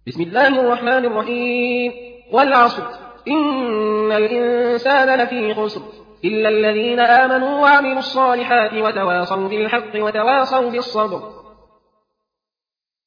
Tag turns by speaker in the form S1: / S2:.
S1: بسم الله الرحمن الرحيم. والعصر إن الإنسان لفي خسر إلا الذين آمنوا وعملوا الصالحات وتواصوا بالحق وتواصوا بالصبر.